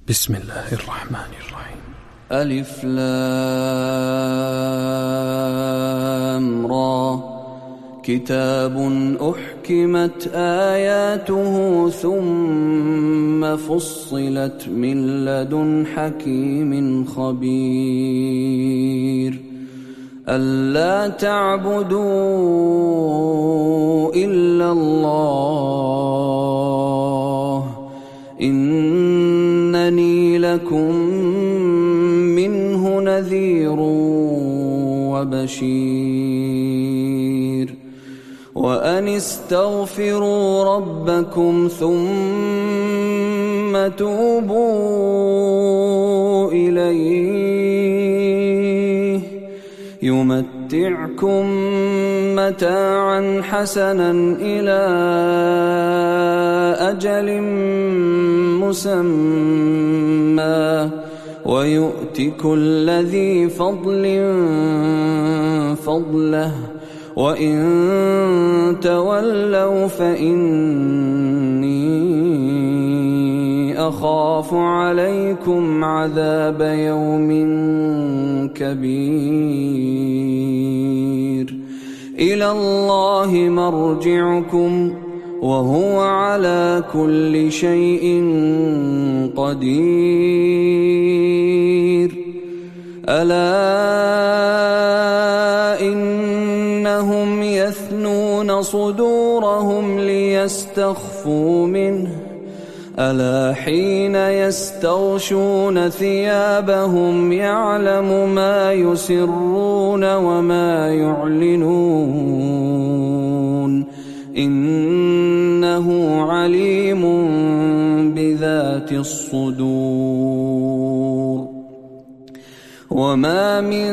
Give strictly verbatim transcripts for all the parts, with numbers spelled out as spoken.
بسم الله الرحمن الرحيم. ألف لام را كتاب أحكمت آياته ثم فصلت من لدن حكيم خبير ألا تعبدوا إلا الله إنني لكم منه نذير وبشير وأن استغفروا ربكم ثم توبوا إليه يمتعكم متاعا حسنا إلى أجل مسمى ويؤت كل ذي فضل فضله وإن تولوا فإني أخاف عليكم عذاب يوم كبير إلى الله مرجعكم وهو على كل شيء قدير ألا إنهم يثنون صدورهم ليستخفوا منه ألا حين يستغشون ثيابهم يعلم ما يسرون وما يعلنون إنه عليم بذات الصدور وما من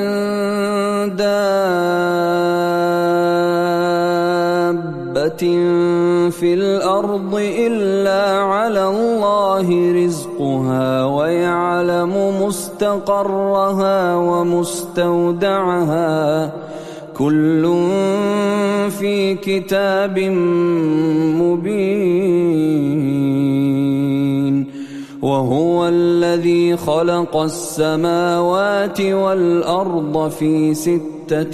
دابة في الأرض إلا على الله رزقها ويعلم مستقرها ومستودعها كل في كتاب مبين وهو الذي خلق السماوات والأرض في ستة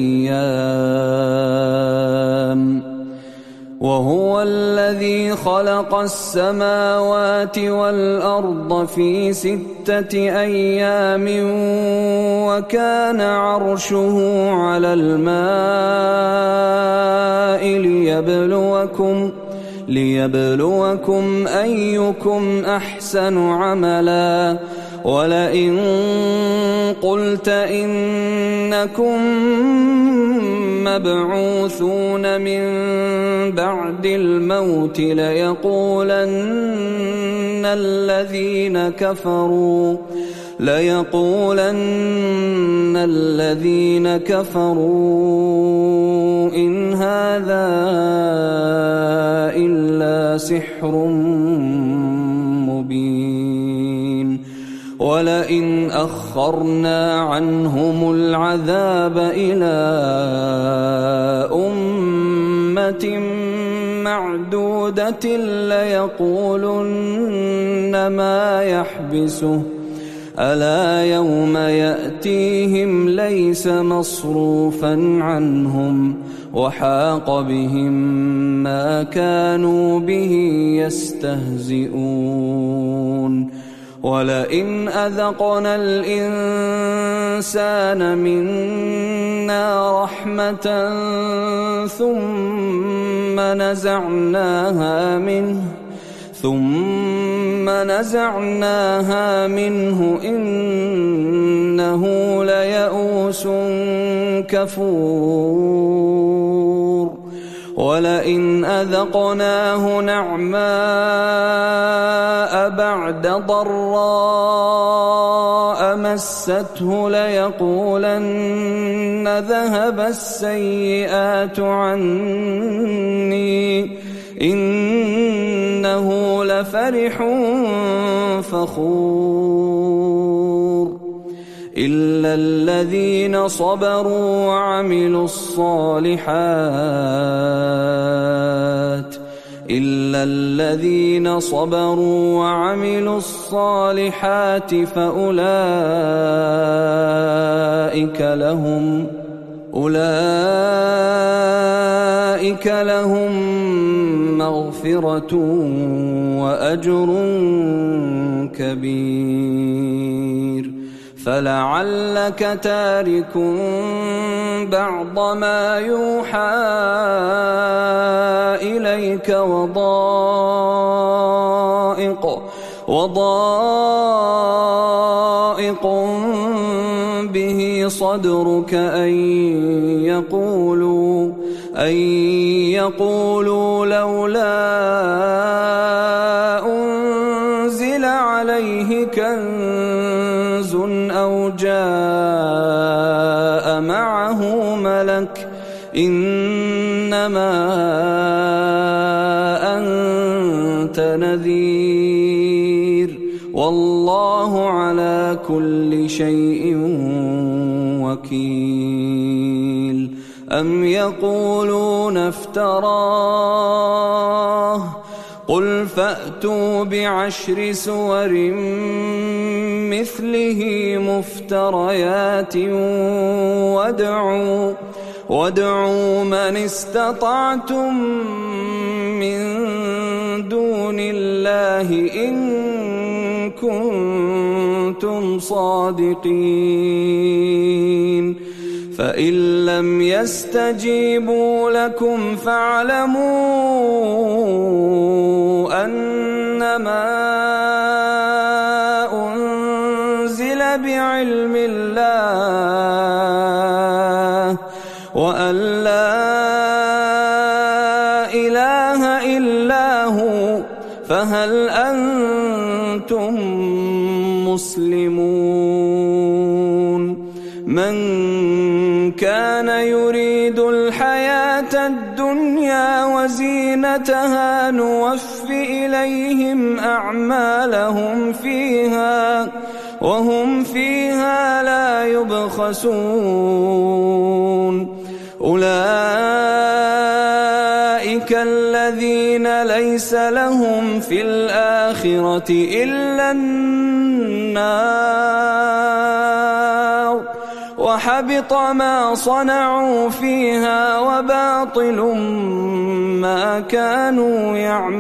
أيام وهو الذي خلق السماوات والأرض في ستة أيام وكان عرشه على الماء ليبلوكم ليبلوكم أيكم أحسن عملا ولئن قلت إنكم مبعوثون من بعد الموت ليقولن الذين كفروا ليقولن الذين كفروا إن هذا إلا سحر مبين ولئن أخرنا عنهم العذاب إلى أمة معدودة ليقولن ما يحبسه ألا يوم يأتيهم ليس مصروفا عنهم وحاق بهم ما كانوا به يستهزئون ولئن أذقنا الإنسان منا رحمة ثم نزعناها منه ثم نزعناها منه إنه ليئوس كفور ولئن أذقناه نعماء بعد ضراء مسته ليقولن ذهب السيئات عني إنه لفرح فخور إلا الذين صبروا وعملوا الصالحات إلا الذين صبروا وعملوا الصالحات فأولئك لهم أولئك لهم مغفرة وأجر كبير. فلعلك تارك بعض ما يوحى إليك وضائق وضائق به صدرك أن يقولوا أن يقولوا لولا أنزل عليه كنز أو جاء معه ملك إنما أنت نذير والله على كل شيء وكيل. أم يقولون افتراه قل فأتوا بعشر سور مثله مفتريات وادعوا وادعوا من استطعتم من دون الله إن كنتم صادقين. فإن لم يستجيبوا لكم فاعلموا أنما أنزل بعلم الله وأن لا إله إلا هو فهل أنتم مسلمون. من كان يريد الحياة الدنيا وزينتها نوف إليهم أعمالهم فيها وهم فيها لا يبخسون. أولئك الذين ليس لهم في الآخرة إلا النار وحبط ما صنعوا فيها وباطل ما كانوا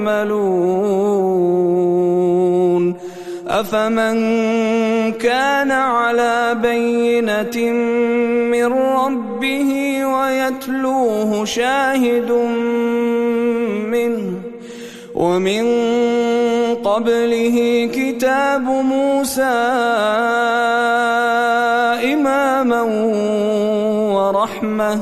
يعملون. أفمن كان على بينة من ربه ويتلوه شاهد منه ومن قبله كتاب موسى إماما ورحمة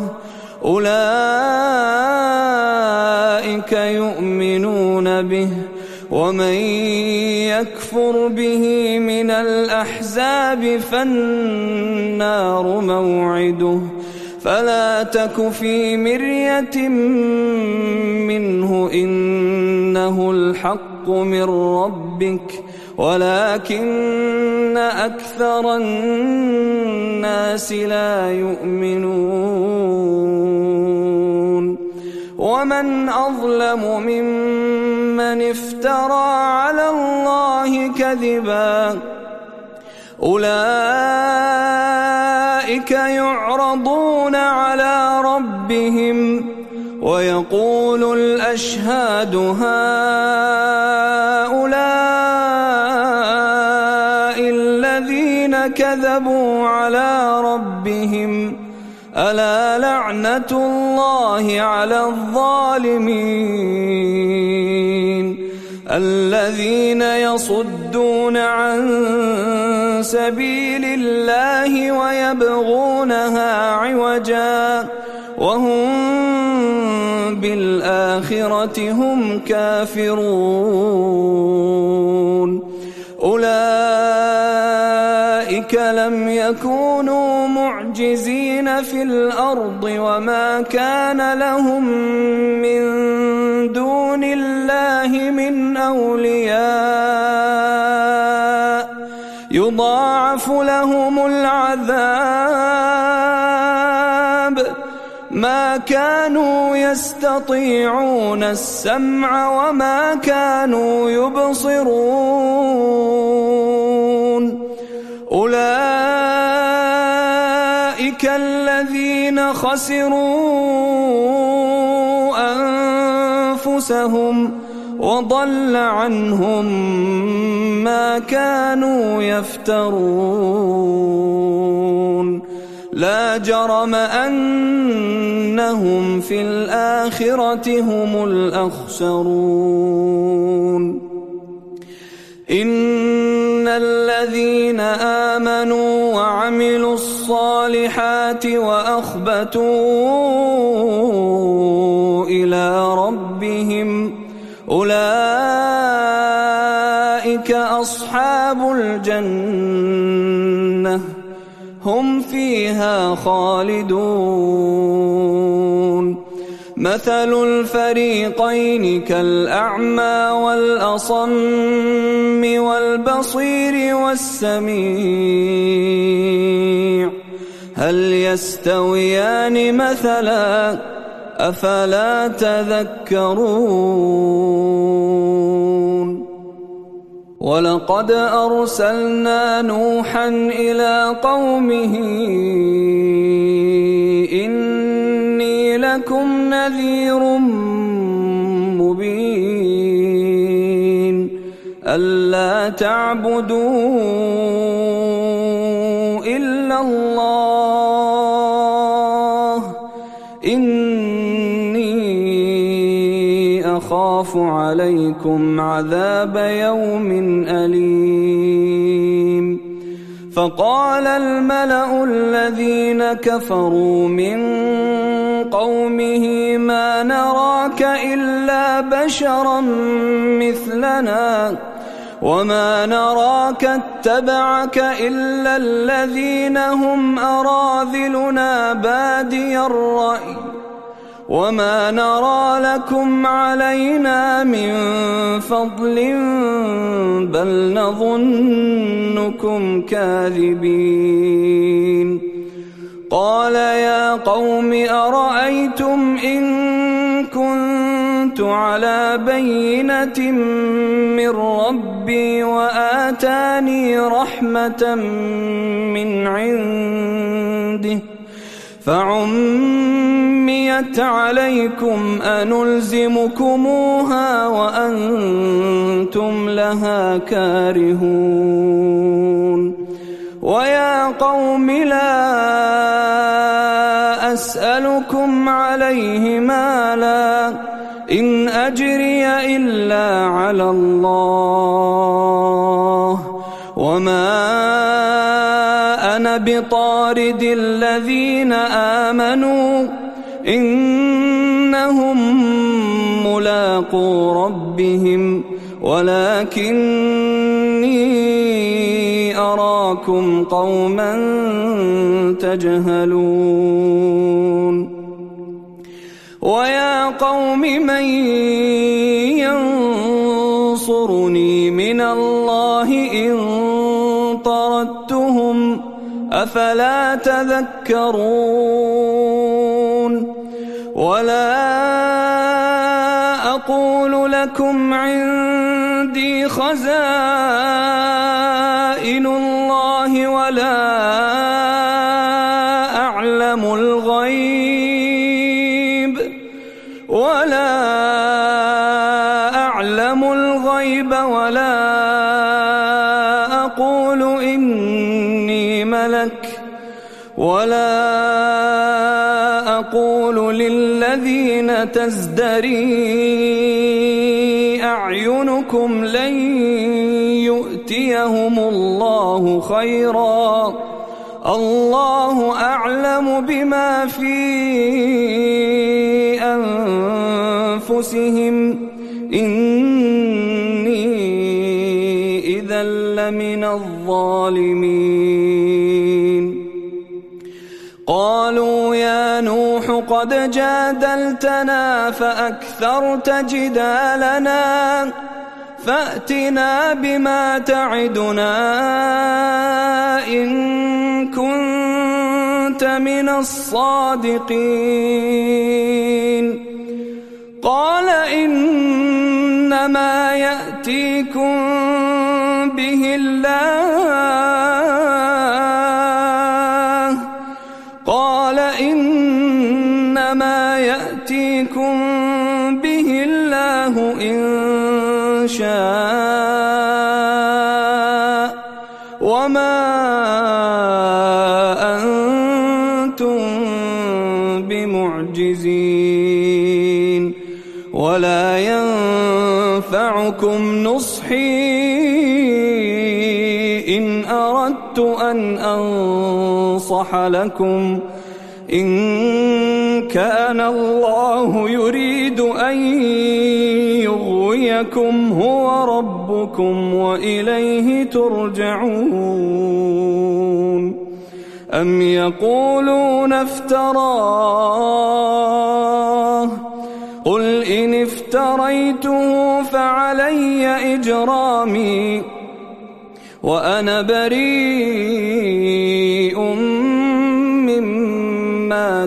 أولئك يؤمنون به ومن يكفر به من الأحزاب فالنار موعده فلا تك في مرية منه إنه الحق من ربك ولكن أكثر الناس لا يؤمنون. ومن أظلم ممن افترى على الله كذبا أولئك يعرضون على ربهم ويقول الأشهاد هؤلاء الذين كذبوا على ربهم ألا لعنة الله على الظالمين الذين يصدون عن سبيل الله ويبغونها عوجا وهم بالآخرة هم كافرون. أولئك لم يكونوا معجزين في الأرض وما كان لهم من دون الله من أولياء يضاعف لهم العذاب ما كانوا يستطيعون السمع وما كانوا يبصرون أولئك الذين خسروا أنفسهم وضل عنهم ما كانوا يفترون لا جرم أنهم في الآخرة هم الأخسرون إن الذين آمنوا وعملوا الصالحات وأخبتوا إلى ربهم أولئك أصحاب الجنة هم فيها خالدون مثل الفريقين كالأعمى والأصم والبصير والسميع هل يستويان مثلا أفلا تذكرون ولقد أرسلنا نوحا إلى قومه إني لكم نذير مبين ألا تعبدوا إلا الله إني أخاف عليكم عذاب يوم أليم فقال الملأ الذين كفروا من قومه ما نراك إلا بشرا مثلنا وما نراك اتبعك إلا الذين هم أراذلنا بادي الرأي وما نرى لكم علينا من فضل بل نظنكم كاذبين قال يا قوم أرأيتم إن كنت على بينة من ربي وآتاني رحمة من عنده فعميت عليكم أنلزمكموها وأنتم لها كارهون ويا قوم لا أسألكم عليه مالا إن أجري إلا على الله وما أنا بطارد الذين آمنوا إنهم ملاقو ربهم ولكني أراكم قوما تجهلون ويا قوم من ينصرني من الله إن طردتهم أفلا تذكرون ولا أقول لكم عندي خزائن الله ولا أعلم الغيب ولا أعلم الغيب ولا أقول إني ملك ولا أقول للذين تزدري أعينكم لن يؤتيهم الله خيرا الله أعلم بما في أنفسهم إني إذا لمن الظالمين قالوا يا نوح قد جادلتنا فأكثرت جدالنا فأتنا بما تعدنا إن كنت كنت من الصادقين قال إنما يأتيكم به الله قال إنما يأتيكم به الله إن شاء وما أنتم بمعجزين ولا ينفعكم نصحي إن أردت أن أنصح لكم إن كان الله يريد أن يغويكم هو ربكم وإليه ترجعون أم يقولون افتراه قل إن افتريته فعلي إجرامي وأنا بريء مما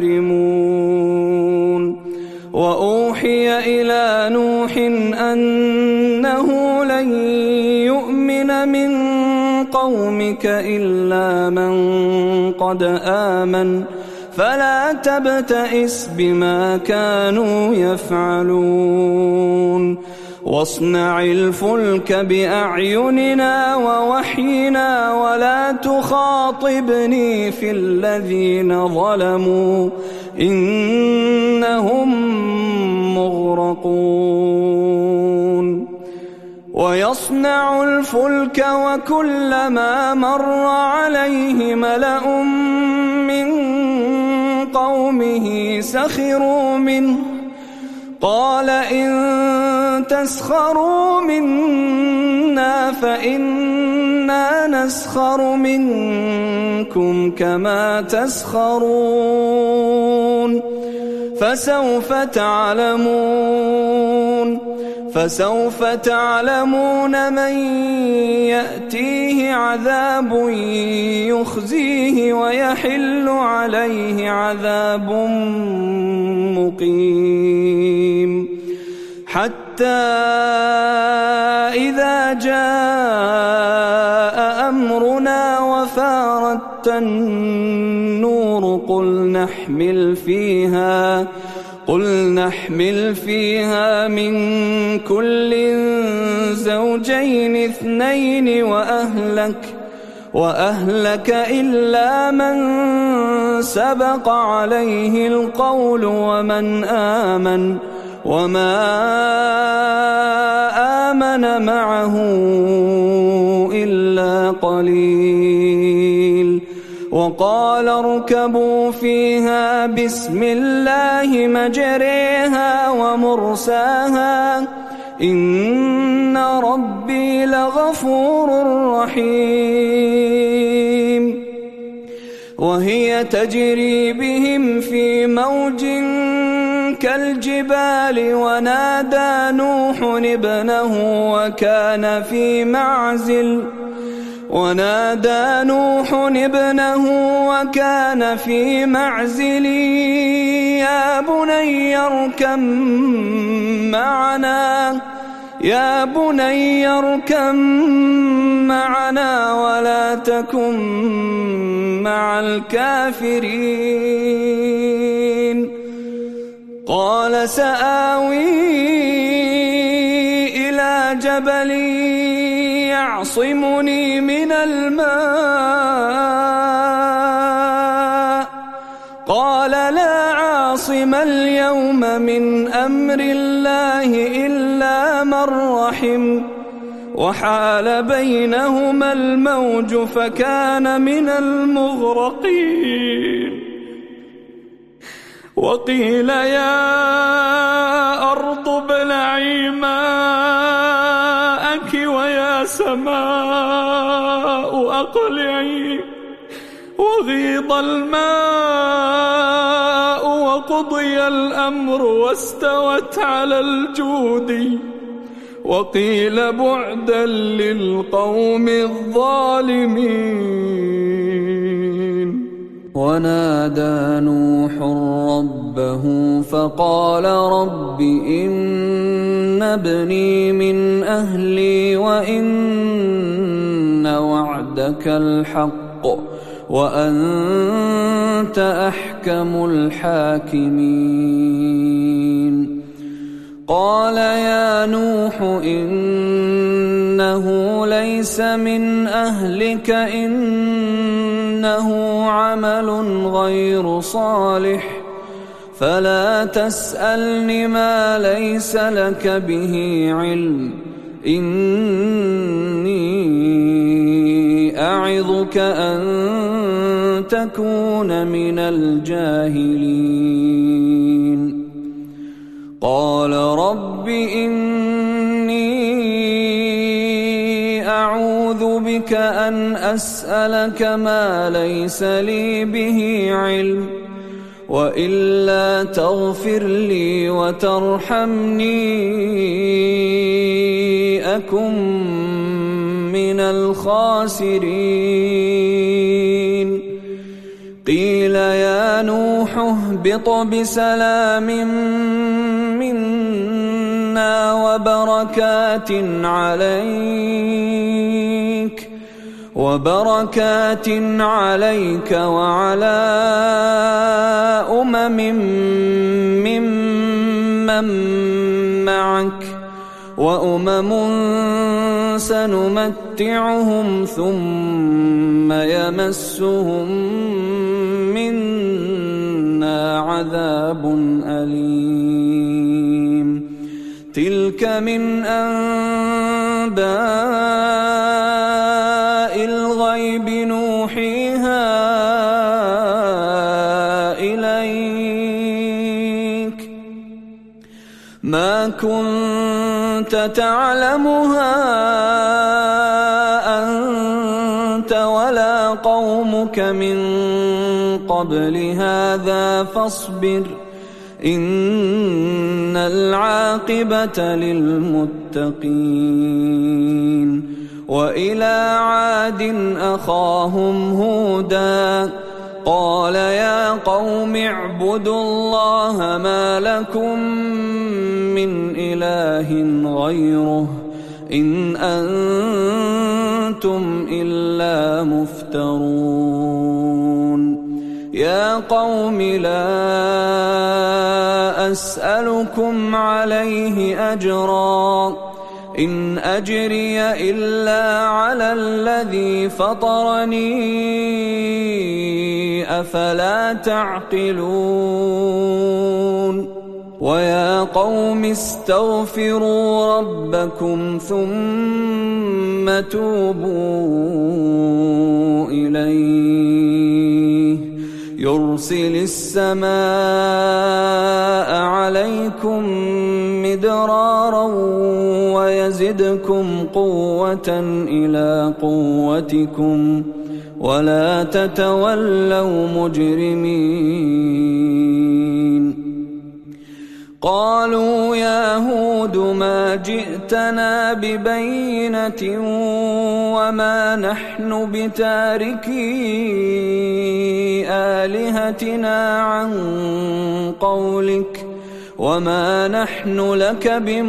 تجرمون وأوحي إلى نوح أنه لن يؤمن من قومك إلا من قد آمن فلا تبتئس بما كانوا يفعلون واصنع الفلك بأعيننا ووحينا ولا تخاطبني في الذين ظلموا إنهم مغرقون ويصنع الفلك وكلما مر عليه ملأ من قومه سخروا منه قال إن تسخروا منا فإنا نسخر منكم كما تسخرون فسوف تعلمون فسوف تعلمون من يأتيه عذاب يخزيه ويحل عليه عذاب مقيم حتى إذا جاء أمرنا وفارت النور قل نحمل فيها قل نحمل فيها من كل زوجين اثنين وأهلك وأهلك إلا من سبق عليه القول ومن آمن وما آمن معه إلا قليل وقال اركبوا فيها بسم الله مجريها ومرساها إن ربي لغفور رحيم وهي تجري بهم في موج كالجبال ونادى نوح ابنه وكان في معزل ونادى نوح ابنه وكان في معزل يا بني اركب معنا يا بني اركب معنا ولا تكن مع الكافرين قال سآوي إلى جبل يعصمني من الماء قال لا عاصم اليوم من أمر الله إلا من رحم وحال بينهما الموج فكان من المغرقين وقيل يا أرض ابلعي ماءك ويا سماء أقلعي وغيض الماء وقضي الأمر واستوت على الجود وقيل بعدا للقوم الظالمين ونادى نوح ربه فقال رب إن ابني من أهلي وإن وعدك الحق وأنت أحكم الحاكمين قال يا نوح إنه ليس من أهلك إنه عمل غير صالح فلا تسألني ما ليس لك به علم إني أعظك أن تكون من الجاهلين قال رب إني أعوذ بك أن أسألك ما ليس لي به علم وإلا تغفر لي وترحمني أكن من الخاسرين قيل يا نوح اهبط بسلام منا وبركات عليك وبركات عليك وعلى أمم ممن معك وأمم سنمتعهم ثم يمسهم منا عذاب أليم تلك من أنباء الغيب نوحيها إليك ما كنت تعلمها أنت ولا قومك من قبل هذا فاصبر إن العاقبة للمتقين وإلى عاد أخاهم هودا قال يا قوم اعبدوا الله ما لكم من إله غيره إن أنتم إلا مفترون يا قوم لا أسألكم عليه أجرا إن أجري إلا على الذي فطرني أفلا تعقلون ويا قوم استغفروا ربكم ثم توبوا إليه يرسل السماء عليكم مدرارا ويزدكم قوة إلى قوتكم ولا تتولوا مجرمين قالوا يا هود ما جئتنا ببينة وما نحن بتاركي آلهتنا عن قولك وما نحن لك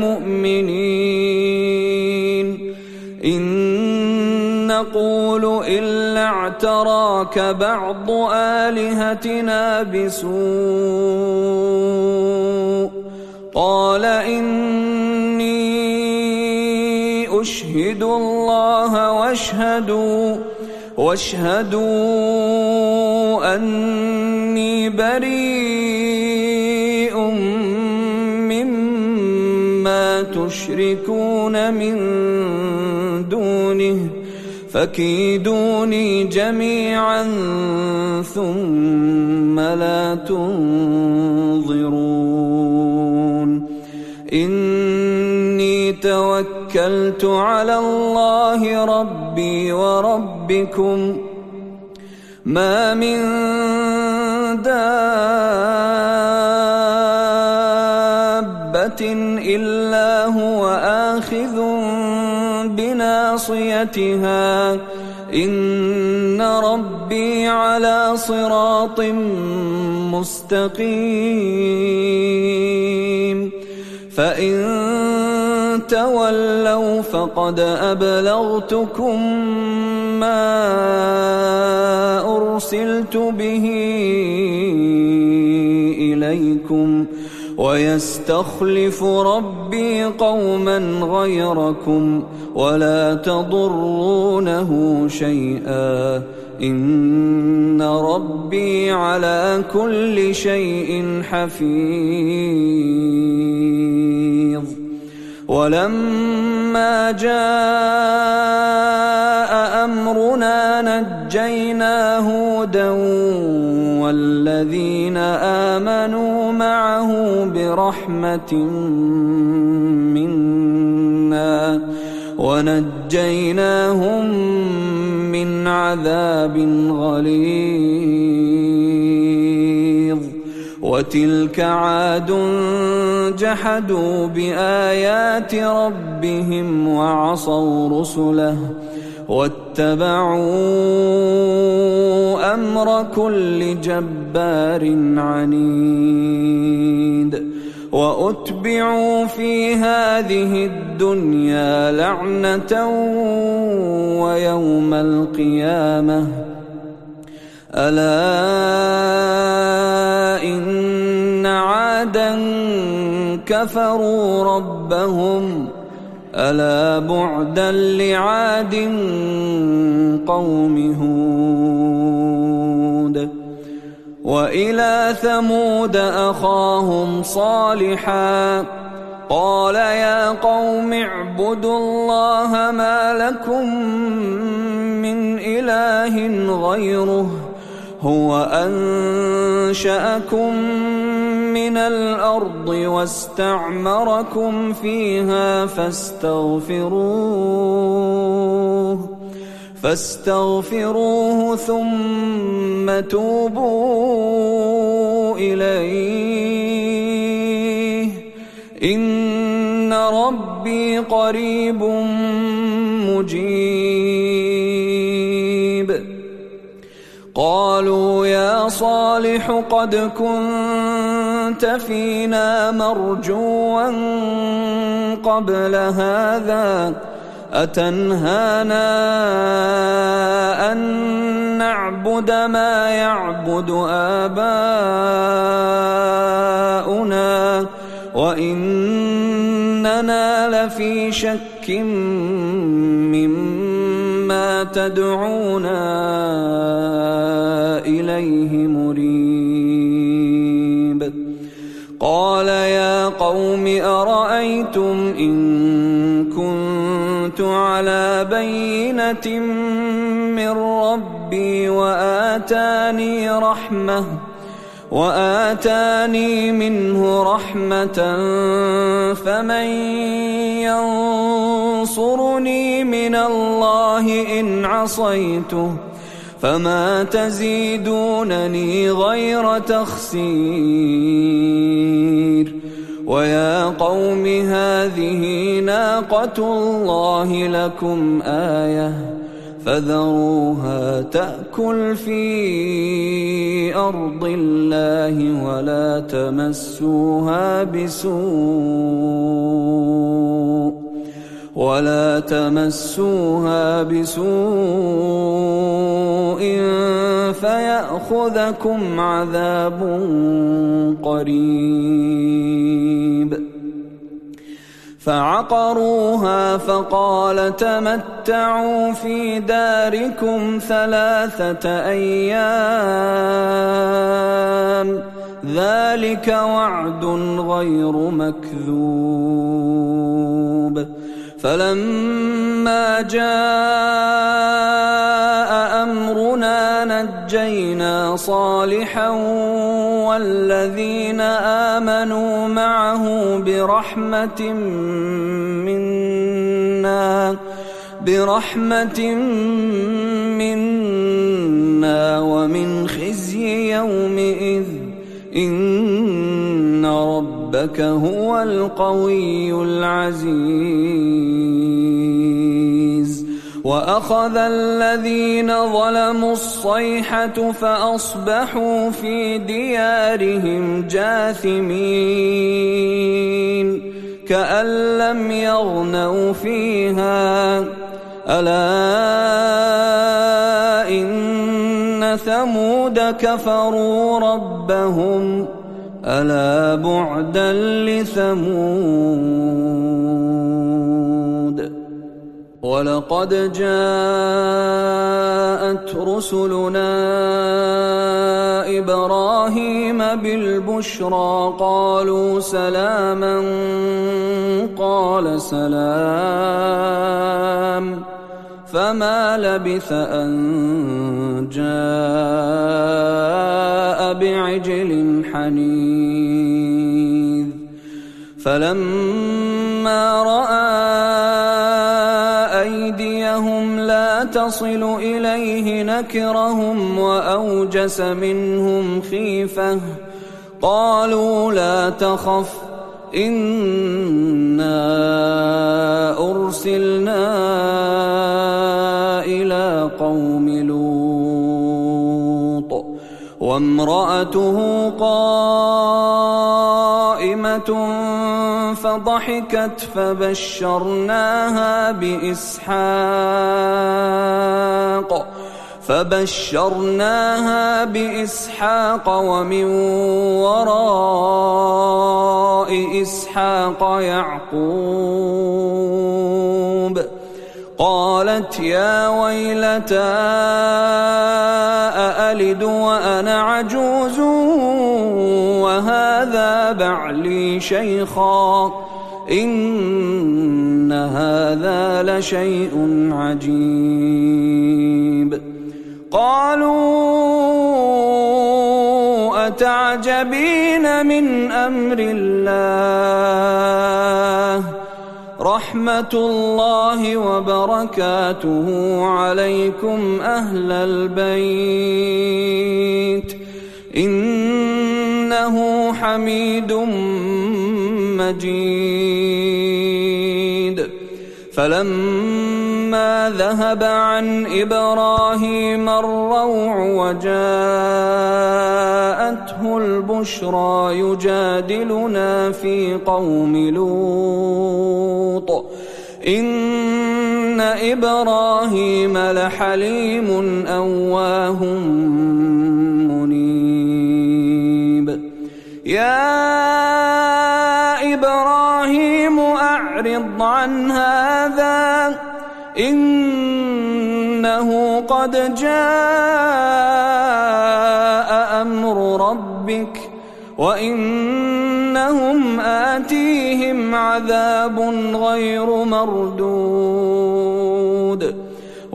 بمؤمنين إن نقول إلا اعتراك بعض آلهتنا بسوء قال إني أشهد الله واشهدوا واشهدوا أني بريء مما تشركون من دونه فكيدوني جميعا ثم لا تنظرون إني توكلت على الله ربي وربكم ما من دابة إلا هو آخذ بناصيتها إن ربي على صراط مستقيم فإن تولوا فقد أبلغتكم ما أرسلت به إليكم ويستخلف ربي قوما غيركم ولا تضرونه شيئا إن ربي على كل شيء حفيظ ولما جاء أمرنا نجينا هودا والذين آمنوا معه برحمة منا ونجيناهم من عذاب غليظ وتلك عاد جحدوا بآيات ربهم وعصوا رسله واتبعوا أمر كل جبار عنيد وأتبعوا في هذه الدنيا لعنة ويوم القيامة ألا إن عادا كفروا ربهم ألا بعدا لعاد قوم هود وإلى ثمود أخاهم صالحا قال يا قوم اعبدوا الله ما لكم من إله غيره هو أنشأكم من الأرض واستعمركم فيها فاستغفروه فاستغفروه ثم توبوا إليه إن ربي قريب مجيب قالوا يا صالح قد كنت فينا مرجوا قبل هذا أتنهانا أن نعبد ما يعبد آباؤنا وإننا لفي شك مما تدعونا إليه مريب قال يا قوم أرأيتم إن كنت على بينة من ربي وآتاني رحمة وآتاني منه رحمة فمن ينصرني من الله إن عصيته فما تزيدونني غير تخسير ويا قوم هذه ناقة الله لكم آية فذروها تأكل في أرض الله ولا تمسوها بسوء ولا تمسوها بسوء فيأخذكم عذاب قريب فعقروها فقال تمتعوا في داركم ثلاثة أيام ذلك وعد غير مكذوب فلما جاء أمرنا نجينا صالحا والذين آمنوا معه برحمة منا برحمة منا ومن خزي يومئذ إن ربك هو القوي العزيز وأخذ الذين ظلموا الصيحة فأصبحوا في ديارهم جاثمين كأن لم يغنوا فيها ألا إن ثمود كفروا ربهم ألا بعدا لثمود ولقد جاءت رسلنا إبراهيم بالبشرى قالوا سلاما قال سلام فما لبث أن جاء بعجل حنيذ فلما رأى أيديهم لا تصل إليه نكرهم وأوجس منهم خيفة قالوا لا تخف إنا أرسلنا إلى قوم لوط وامرأته قائمة فضحكت فبشرناها بإسحاق فبشرناها بإسحاق ومن وراء إسحاق يعقوب قالت يا ويلتى أألد وأنا عجوز وهذا بعلي شيخا إن هذا لشيء عجيب قالوا أتعجبين من أمر الله رحمة الله وبركاته عليكم أهل البيت إنه حميد مجيد فلما ذهب عن إبراهيم الروع وجاءته البشرى يجادلنا في قوم لوط إن إبراهيم لحليم أواه منيب يا إبراهيم أعرض عن هذا إنه قد جاء أمر ربك وإنهم آتيهم عذاب غير مردود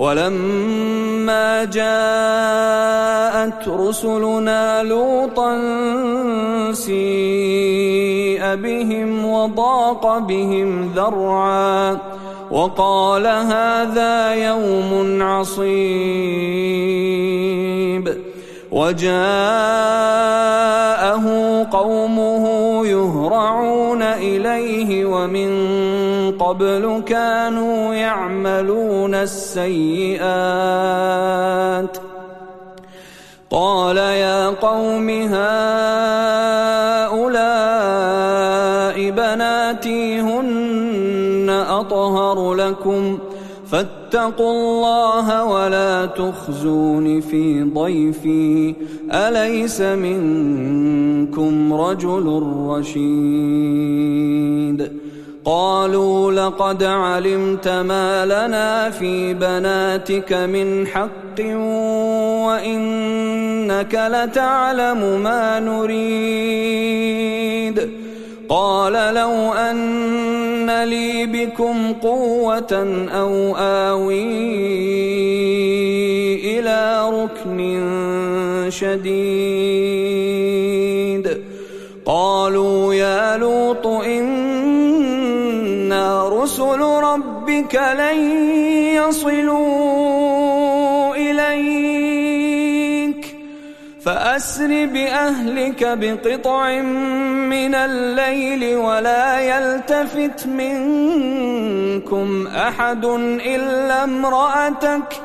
ولما جاءت رسلنا لوطا سيء بهم وضاق بهم ذرعا وقال هذا يوم عصيب وجاءه قومه يهرعون إليه ومن قبل كانوا يعملون السيئات قال يا قوم هؤلاء بناتي هن أطهر لكم فاتقوا الله ولا تخزون في ضيفي أليس منكم رجل رشيد قالوا لقد علمت ما لنا في بناتك من حق وإنك لتعلم ما نريد قال لو أن لي بكم قوة أو آوي إلى ركن شديد قالوا يا لوط إنا رسل ربك لن يصلوا إليك فأسر بأهلك بقطع من الليل ولا يلتفت منكم أحد إلا امرأتك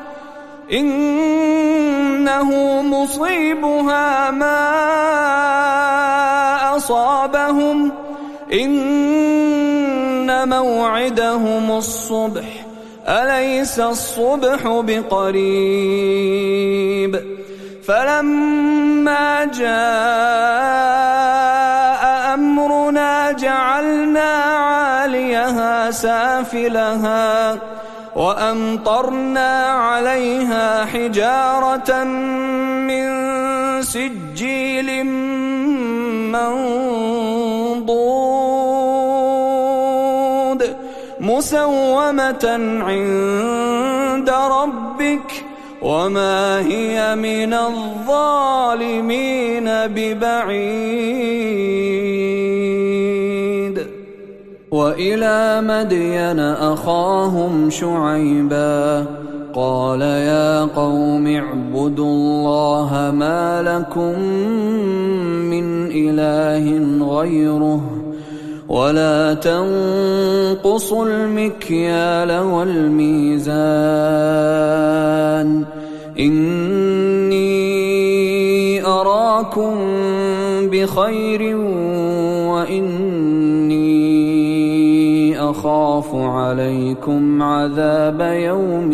إنه مصيبها ما أصابهم إن موعدهم الصبح أليس الصبح بقريب فلما جاء أمرنا جعلنا عاليها سافلها وأمطرنا عليها حجارة من سجيل منضود مسومة عند ربك وما هي من الظالمين ببعيد. وإلى مدين أخاهم شعيبا قال يا قوم اعبدوا الله ما لكم من إله غيره ولا تنقصوا المكيال والميزان إني أراكم بخير وإني أخاف عليكم عذاب يوم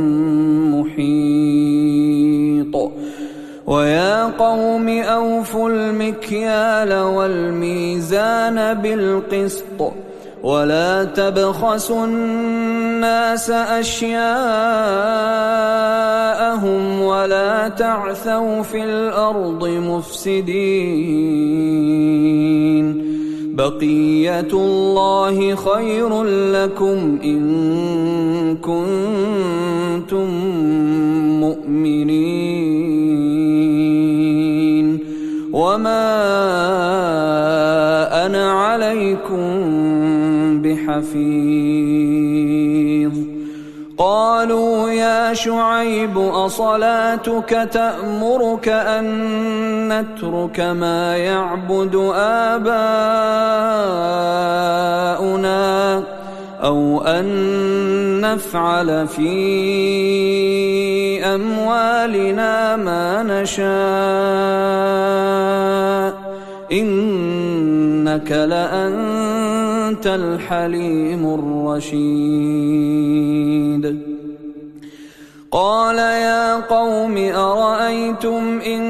محيط. ويا قوم أوفوا المكيال والميزان بالقسط ولا تبخسوا الناس أشياءهم ولا تعثوا في الأرض مفسدين بقية الله خير لكم إن كنتم مؤمنين وما أنا عليكم بحفيظ. قالوا يا شعيب أصلاتك تأمرك أن نترك ما يعبد آباؤنا أو أن نفعل في أموالنا ما نشاء إنك لأنت الحليم الرشيد. قال يا قوم أرأيتم إن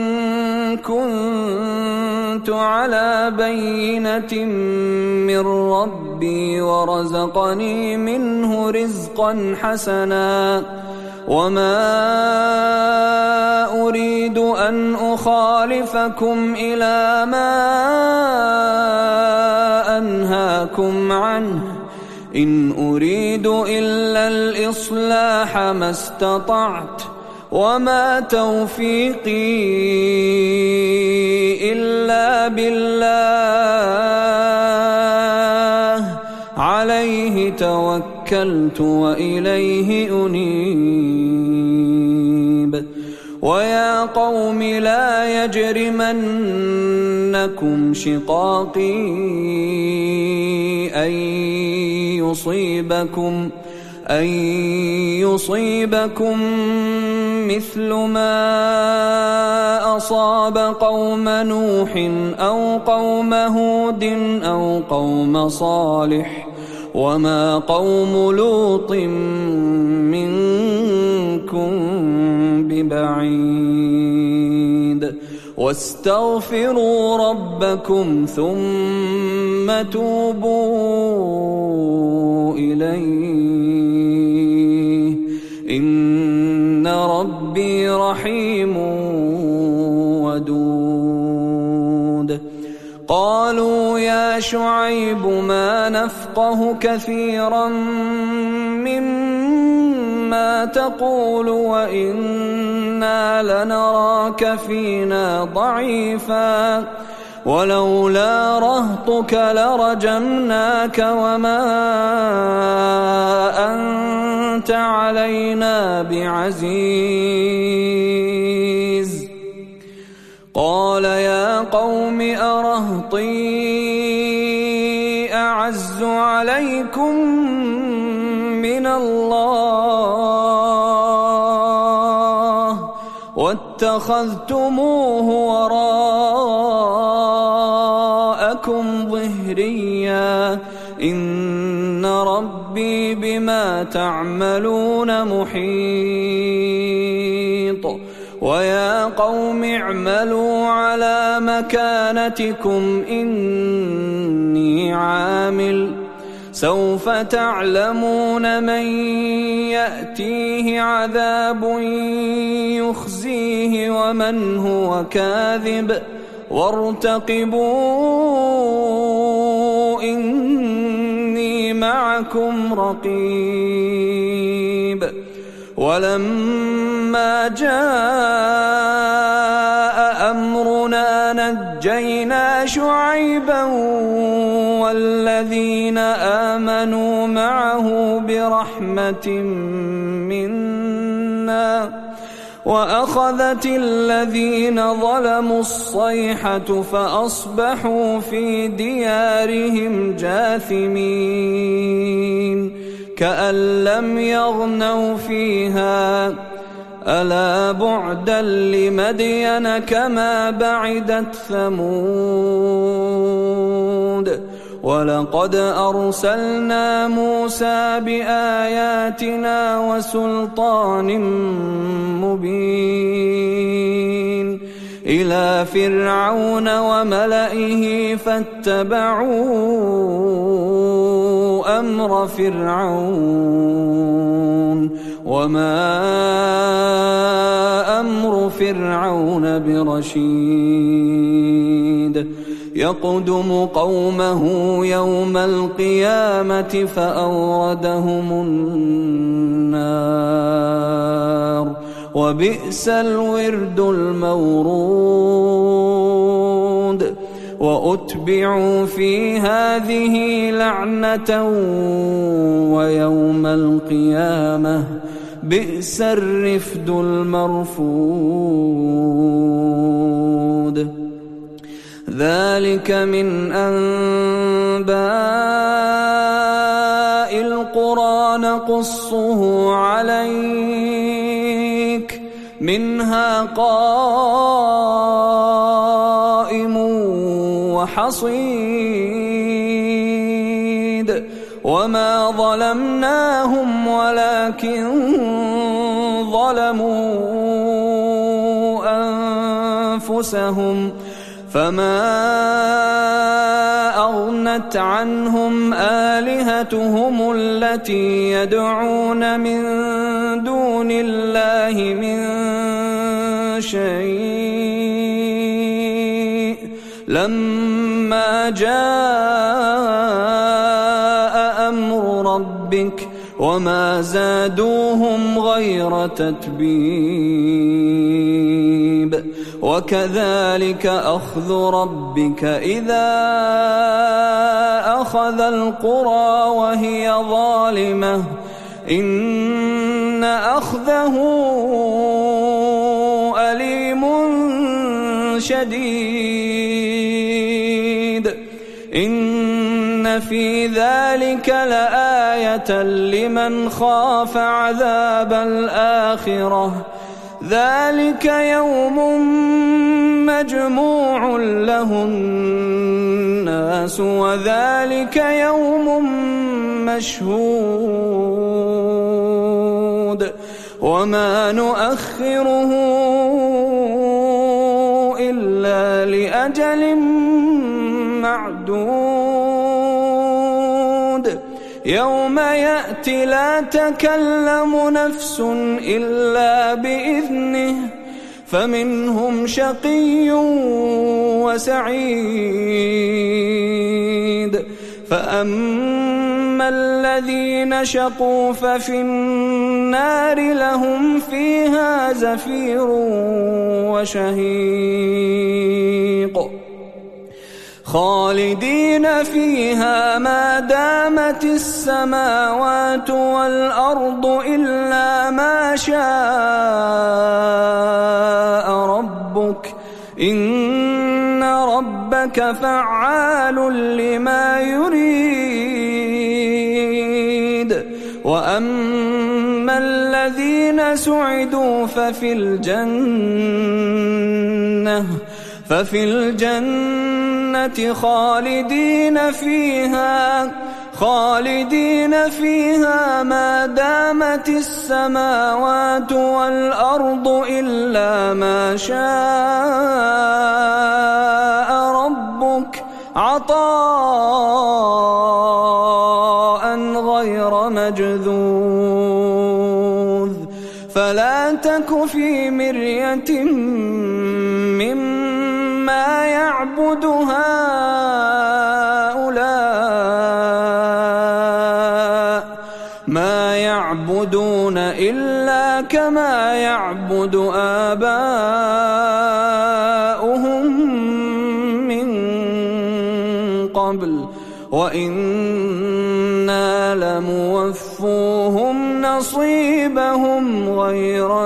كنت على بينة من ربي ورزقني منه رزقا حسنا وما أريد أن أخالفكم إلى ما أنهاكم عنه إن أريد إلا الإصلاح ما استطعت وما توفيقي إلا بالله عليه توكلت وإليه أنيب. ويا قوم لا يجرمنكم شقاقي أن يصيبكم أن يصيبكم مثل ما أصاب قوم نوح أو قوم هود أو قوم صالح وما قوم لوط منكم ببعيد. واستغفروا ربكم ثم توبوا إليه إن ربي رحيم ودود. قالوا يا شعيب ما نفقه كثيرا مما تقول وإنا لنراك فينا ضعيفا ولولا رهطك لرجمناك وما أنت علينا بعزيز. قال يا قوم أرهطي أعز عليكم من الله واتخذتموه وراءكم ظهريا إن ربي بما تعملون محيط ويا قوم اعملوا على مكانتكم إني عامل سوف تعلمون من يأتيه عذاب يخزيه ومن هو كاذب وارتقبوا إني معكم رقيب ولما جاء أمرنا نجينا شعيبا والذين آمنوا معه برحمة منا وأخذت الذين ظلموا الصيحة فأصبحوا في ديارهم جاثمين كأن لم يغنوا فيها ألا بعدا لمدين كما بعدت ثمود ولقد أرسلنا موسى بآياتنا وسلطان مبين إلى فرعون وملئه فاتبعوا أمر فرعون وما أمر فرعون برشيد يقدم قومه يوم القيامة فأوردهم النار وبئس الورد المورود وأتبعوا في هذه لعنة ويوم القيامة بئس الرفد المرفود ذلك من أنباء القرى نقصه عليك منها قائم وحصيد وما ظلمناهم ولكن ظلموا أنفسهم فما أغنت عنهم آلهتهم التي يدعون من دون الله من شيء لما جاء أمر ربك وما زادوهم غير تتبيب وكذلك أخذ ربك إذا أخذ القرى وهي ظالمة إن أخذه أليم شديد إن في ذلك لآية لمن خاف عذاب الآخرة ذلك يوم مجموع له الناس وذلك يوم مشهود وما نؤخره إلا لأجل معدود يوم يأتي لا تكلم نفس إلا بإذنه فمنهم شقي وسعيد فأما الذين شقوا ففي النار لهم فيها زفير وشهيق خالدين فيها ما دامت السماوات والأرض إلا ما شاء ربك إن ربك فعال لما يريد. وأما الذين سعدوا ففي الجنة ففي الجنة خالدين فيها خالدين فيها ما دامت السماوات والأرض إلا ما شاء ربك عطاء غير مجذوذ. فلا تك في مرية مما يعبد هؤلاء، ما يعبدون إلا كما يعبد آباؤهم من قبل، وإنا لموفوهم نصيبهم غير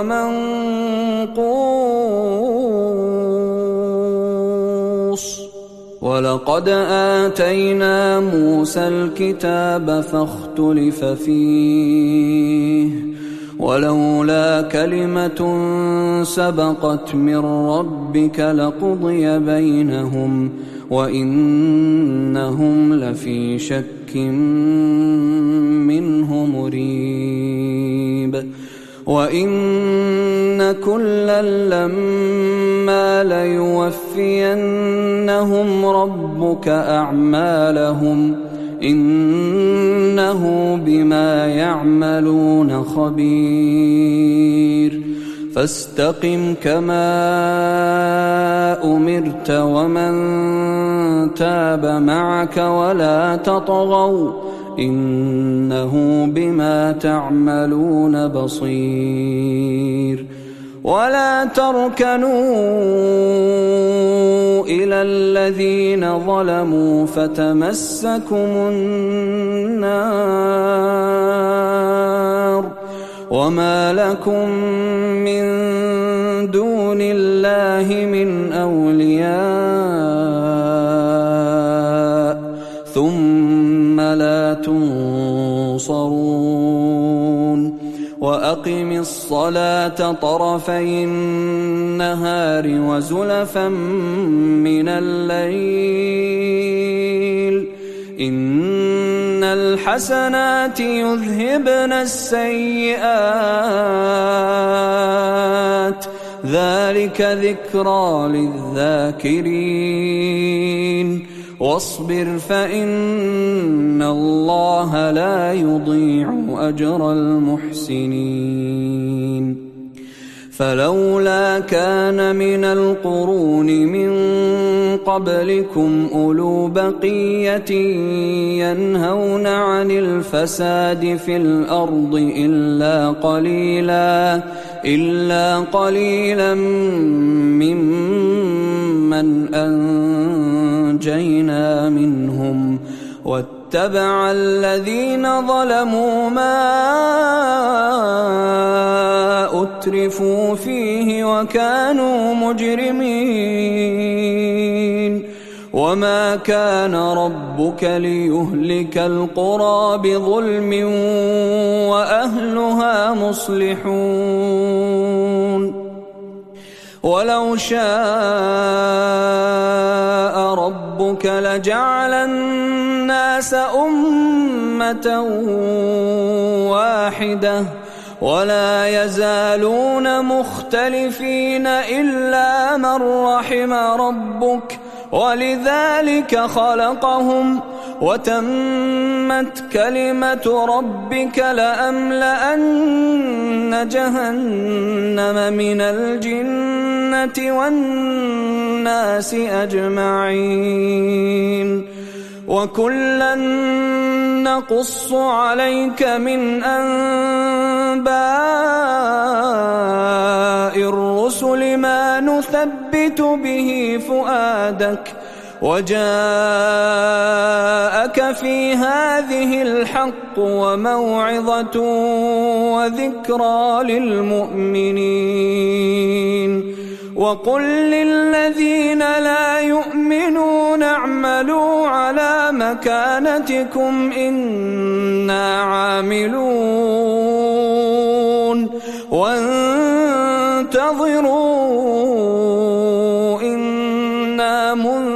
منقوص. ولقد آتينا موسى الكتاب فاختلف فيه، ولولا كلمة سبقت من ربك لقضي بينهم وإنهم لفي شك منه مريب. وإن كلا لما ليوفينهم ربك أعمالهم إنه بما يعملون خبير. فاستقم كما أمرت ومن تاب معك ولا تطغوا إنه بما تعملون بصير. ولا تركنوا إلى الذين ظلموا فتمسكم النار وما لكم من دون الله من أولياء ثم لا تنصرون. وأقم الصلاة طرفي النهار وزلفا من الليل إن الحسنات يذهبن السيئات ذلك ذكرى للذاكرين. واصبر فإن الله لا يضيع أجر المحسنين. فلولا كان من القرون من قبلكم أولو بقية ينهون عن الفساد في الأرض إلا قليلا إلا قليلا ممن أنجينا منهم واتبع الذين ظلموا ما أترفوا فيه وكانوا مجرمين. وما كان ربك ليهلك القرى بظلم وأهلها مصلحون. ولو شاء ربك لجعل الناس أمة واحدة ولا يزالون مختلفين إلا من رحم ربك ولذلك خلقهم وتمت كلمة ربك لأملأن جهنم من الجنة والناس أجمعين. وكلا نقص عليك من أنباء الرسل ما نثبت به فؤادك وجاءك في هذه الحق وموعظة وذكرى للمؤمنين. وقل للذين لا يؤمنون اعملوا على مكانتكم إنا عاملون وانتظروا إنا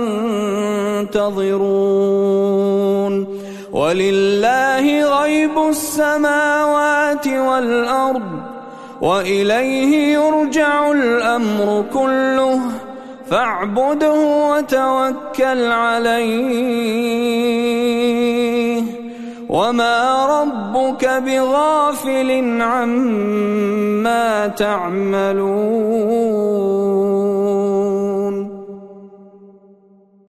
منتظرون ولله غيب السماوات والأرض وإليه يرجع الأمر كله فاعبده وتوكل عليه وما ربك بغافل عما تعملون.